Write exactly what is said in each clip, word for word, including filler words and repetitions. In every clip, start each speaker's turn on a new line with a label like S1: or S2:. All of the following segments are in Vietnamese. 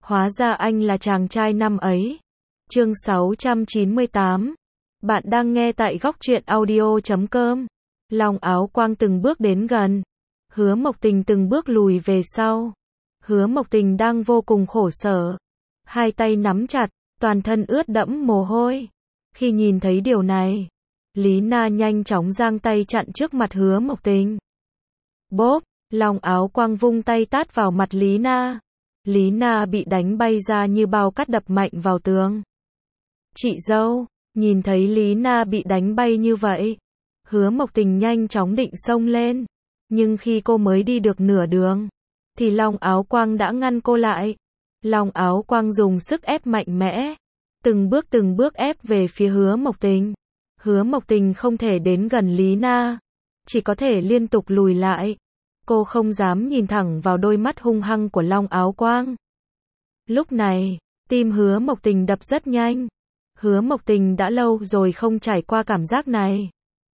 S1: Hóa ra anh là chàng trai năm ấy. Chương sáu trăm chín mươi tám. Bạn đang nghe tại góc truyện audio chấm com. Long Áo Quang từng bước đến gần. Hứa Mộc Tình từng bước lùi về sau. Hứa Mộc Tình đang vô cùng khổ sở. Hai tay nắm chặt, toàn thân ướt đẫm mồ hôi. Khi nhìn thấy điều này, Lý Na nhanh chóng giang tay chặn trước mặt Hứa Mộc Tình. Bốp, Long Áo Quang vung tay tát vào mặt Lý Na. Lý Na bị đánh bay ra như bao cát đập mạnh vào tường. Chị dâu, nhìn thấy Lý Na bị đánh bay như vậy, Hứa Mộc Tình nhanh chóng định xông lên. Nhưng khi cô mới đi được nửa đường, thì Long Áo Quang đã ngăn cô lại. Long Áo Quang dùng sức ép mạnh mẽ, từng bước từng bước ép về phía Hứa Mộc Tình. Hứa Mộc Tình không thể đến gần Lý Na, chỉ có thể liên tục lùi lại. Cô không dám nhìn thẳng vào đôi mắt hung hăng của Long Áo Quang. Lúc này, tim Hứa Mộc Tình đập rất nhanh. Hứa Mộc Tình đã lâu rồi không trải qua cảm giác này.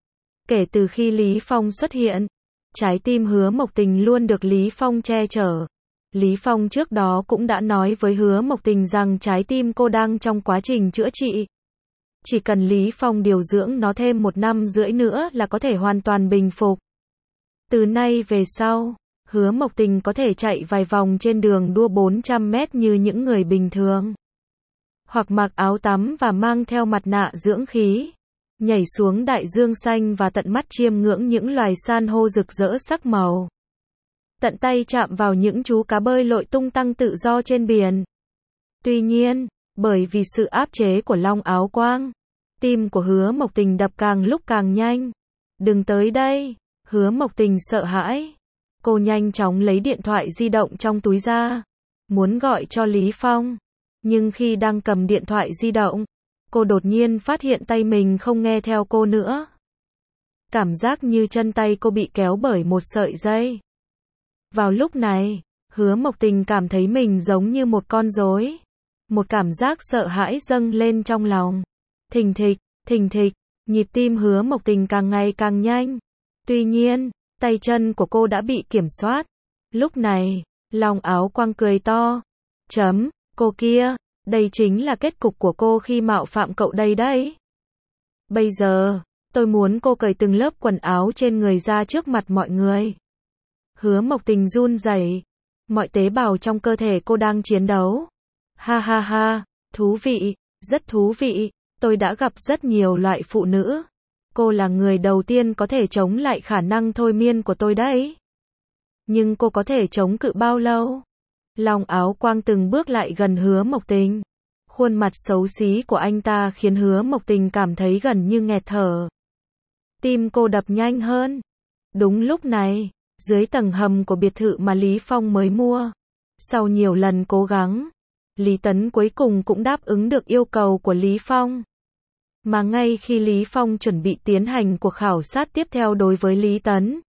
S1: Kể từ khi Lý Phong xuất hiện, trái tim Hứa Mộc Tình luôn được Lý Phong che chở. Lý Phong trước đó cũng đã nói với Hứa Mộc Tình rằng trái tim cô đang trong quá trình chữa trị. Chỉ cần Lý Phong điều dưỡng nó thêm một năm rưỡi nữa là có thể hoàn toàn bình phục. Từ nay về sau, Hứa Mộc Tình có thể chạy vài vòng trên đường đua bốn trăm mét như những người bình thường. Hoặc mặc áo tắm và mang theo mặt nạ dưỡng khí. Nhảy xuống đại dương xanh và tận mắt chiêm ngưỡng những loài san hô rực rỡ sắc màu. Tận tay chạm vào những chú cá bơi lội tung tăng tự do trên biển. Tuy nhiên, bởi vì sự áp chế của Long Áo Quang, tim của Hứa Mộc Tình đập càng lúc càng nhanh. Đừng tới đây, Hứa Mộc Tình sợ hãi. Cô nhanh chóng lấy điện thoại di động trong túi ra, muốn gọi cho Lý Phong. Nhưng khi đang cầm điện thoại di động, cô đột nhiên phát hiện tay mình không nghe theo cô nữa. Cảm giác như chân tay cô bị kéo bởi một sợi dây. Vào lúc này, Hứa Mộc Tình cảm thấy mình giống như một con rối. Một cảm giác sợ hãi dâng lên trong lòng. Thình thịch, thình thịch, nhịp tim Hứa Mộc Tình càng ngày càng nhanh. Tuy nhiên, tay chân của cô đã bị kiểm soát. Lúc này, Long Áo Quang cười to. Chấm, cô kia, đây chính là kết cục của cô khi mạo phạm cậu đây đấy. Bây giờ, tôi muốn cô cởi từng lớp quần áo trên người ra trước mặt mọi người. Hứa Mộc Tình run rẩy. Mọi tế bào trong cơ thể cô đang chiến đấu. Ha ha ha, thú vị, rất thú vị. Tôi đã gặp rất nhiều loại phụ nữ. Cô là người đầu tiên có thể chống lại khả năng thôi miên của tôi đấy. Nhưng cô có thể chống cự bao lâu? Long Áo Quang từng bước lại gần Hứa Mộc Tình. Khuôn mặt xấu xí của anh ta khiến Hứa Mộc Tình cảm thấy gần như nghẹt thở. Tim cô đập nhanh hơn. Đúng lúc này, dưới tầng hầm của biệt thự mà Lý Phong mới mua, sau nhiều lần cố gắng, Lý Tấn cuối cùng cũng đáp ứng được yêu cầu của Lý Phong. Mà ngay khi Lý Phong chuẩn bị tiến hành cuộc khảo sát tiếp theo đối với Lý Tấn,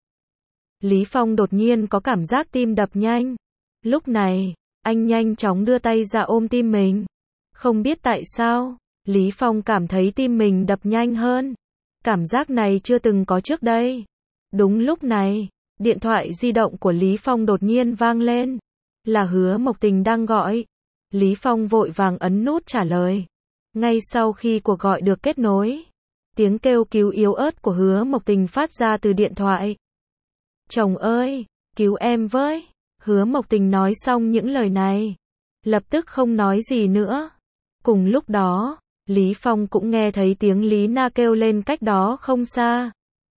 S1: Lý Phong đột nhiên có cảm giác tim đập nhanh. Lúc này, anh nhanh chóng đưa tay ra ôm tim mình. Không biết tại sao, Lý Phong cảm thấy tim mình đập nhanh hơn. Cảm giác này chưa từng có trước đây. Đúng lúc này, điện thoại di động của Lý Phong đột nhiên vang lên. Là Hứa Mộc Tình đang gọi. Lý Phong vội vàng ấn nút trả lời. Ngay sau khi cuộc gọi được kết nối, tiếng kêu cứu yếu ớt của Hứa Mộc Tình phát ra từ điện thoại. Chồng ơi, cứu em với. Hứa Mộc Tình nói xong những lời này, lập tức không nói gì nữa. Cùng lúc đó, Lý Phong cũng nghe thấy tiếng Lý Na kêu lên cách đó không xa.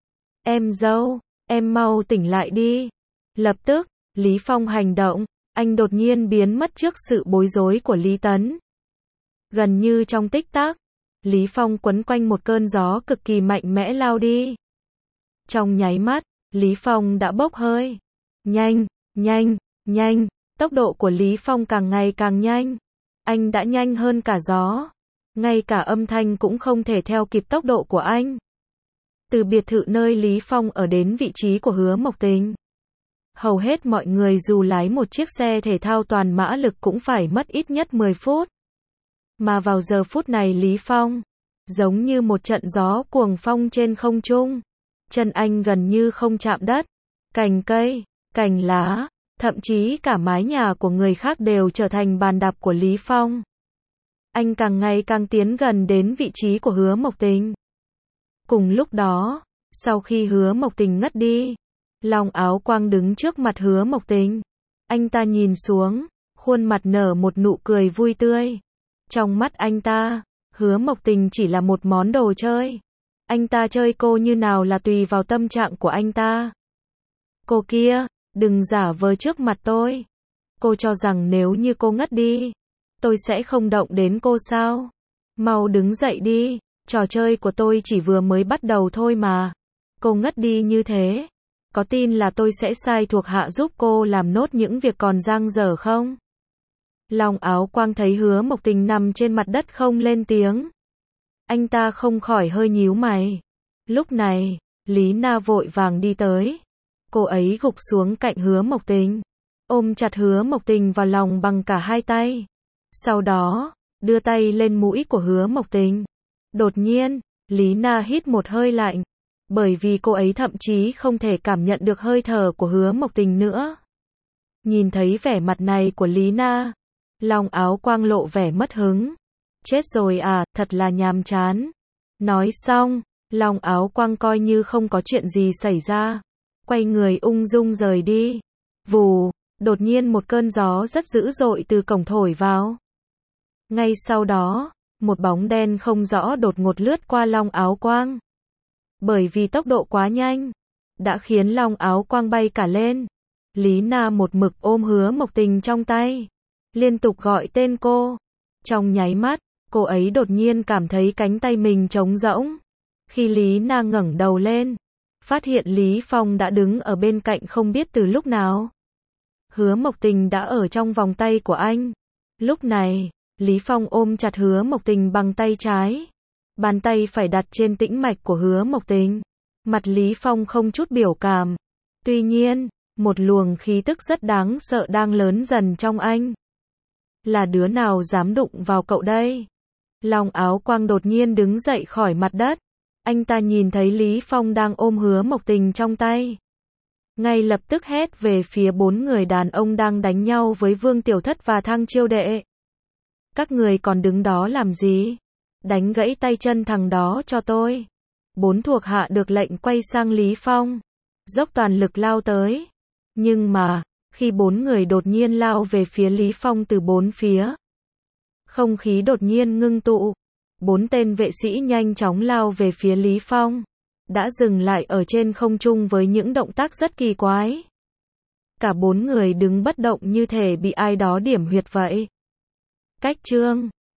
S1: Em dâu, em mau tỉnh lại đi. Lập tức, Lý Phong hành động, anh đột nhiên biến mất trước sự bối rối của Lý Tấn. Gần như trong tích tắc, Lý Phong quấn quanh một cơn gió cực kỳ mạnh mẽ lao đi. Trong nháy mắt, Lý Phong đã bốc hơi. Nhanh, nhanh, nhanh, tốc độ của Lý Phong càng ngày càng nhanh. Anh đã nhanh hơn cả gió. Ngay cả âm thanh cũng không thể theo kịp tốc độ của anh. Từ biệt thự nơi Lý Phong ở đến vị trí của Hứa Mộc Tình, hầu hết mọi người dù lái một chiếc xe thể thao toàn mã lực cũng phải mất ít nhất mười phút. Mà vào giờ phút này Lý Phong, giống như một trận gió cuồng phong trên không trung. Chân anh gần như không chạm đất. Cành cây, cành lá, Thậm chí cả mái nhà của người khác đều trở thành bàn đạp của Lý Phong. Anh càng ngày càng tiến gần đến vị trí của Hứa Mộc Tình. Cùng lúc đó, sau khi Hứa Mộc Tình ngất đi, Long Áo Quang đứng trước mặt Hứa Mộc Tình. Anh ta nhìn xuống, khuôn mặt nở một nụ cười vui tươi. Trong mắt anh ta, Hứa Mộc Tình chỉ là một món đồ chơi. Anh ta chơi cô như nào là tùy vào tâm trạng của anh ta. Cô kia, đừng giả vờ trước mặt tôi. Cô cho rằng nếu như cô ngất đi, tôi sẽ không động đến cô sao? Mau đứng dậy đi, trò chơi của tôi chỉ vừa mới bắt đầu thôi mà. Cô ngất đi như thế, có tin là tôi sẽ sai thuộc hạ giúp cô làm nốt những việc còn dang dở không? Long Áo Quang thấy Hứa Mộc Tình nằm trên mặt đất không lên tiếng. Anh ta không khỏi hơi nhíu mày. Lúc này, Lý Na vội vàng đi tới. Cô ấy gục xuống cạnh Hứa Mộc Tình, ôm chặt Hứa Mộc Tình vào lòng bằng cả hai tay. Sau đó, đưa tay lên mũi của Hứa Mộc Tình. Đột nhiên, Lý Na hít một hơi lạnh, bởi vì cô ấy thậm chí không thể cảm nhận được hơi thở của Hứa Mộc Tình nữa. Nhìn thấy vẻ mặt này của Lý Na, Long Áo Quang lộ vẻ mất hứng. Chết rồi à, thật là nhàm chán. Nói xong, Long Áo Quang coi như không có chuyện gì xảy ra, quay người ung dung rời đi. Vù, đột nhiên một cơn gió rất dữ dội từ cổng thổi vào. Ngay sau đó, một bóng đen không rõ đột ngột lướt qua Long Áo Quang. Bởi vì tốc độ quá nhanh, đã khiến Long Áo Quang bay cả lên. Lý Na một mực ôm Hứa Mộc Tình trong tay, liên tục gọi tên cô. Trong nháy mắt, cô ấy đột nhiên cảm thấy cánh tay mình trống rỗng. Khi Lý Na ngẩng đầu lên, phát hiện Lý Phong đã đứng ở bên cạnh không biết từ lúc nào. Hứa Mộc Tình đã ở trong vòng tay của anh. Lúc này, Lý Phong ôm chặt Hứa Mộc Tình bằng tay trái. Bàn tay phải đặt trên tĩnh mạch của Hứa Mộc Tình. Mặt Lý Phong không chút biểu cảm. Tuy nhiên, một luồng khí tức rất đáng sợ đang lớn dần trong anh. Là đứa nào dám đụng vào cậu đây? Long Áo Quang đột nhiên đứng dậy khỏi mặt đất. Anh ta nhìn thấy Lý Phong đang ôm Hứa Mộc Tình trong tay. Ngay lập tức hét về phía bốn người đàn ông đang đánh nhau với Vương Tiểu Thất và Thang Chiêu Đệ. Các người còn đứng đó làm gì? Đánh gãy tay chân thằng đó cho tôi. Bốn thuộc hạ được lệnh quay sang Lý Phong, dốc toàn lực lao tới. Nhưng mà, khi bốn người đột nhiên lao về phía Lý Phong từ bốn phía, không khí đột nhiên ngưng tụ. Bốn tên vệ sĩ nhanh chóng lao về phía Lý Phong, đã dừng lại ở trên không trung với những động tác rất kỳ quái. Cả bốn người đứng bất động như thể bị ai đó điểm huyệt vậy. Cách chương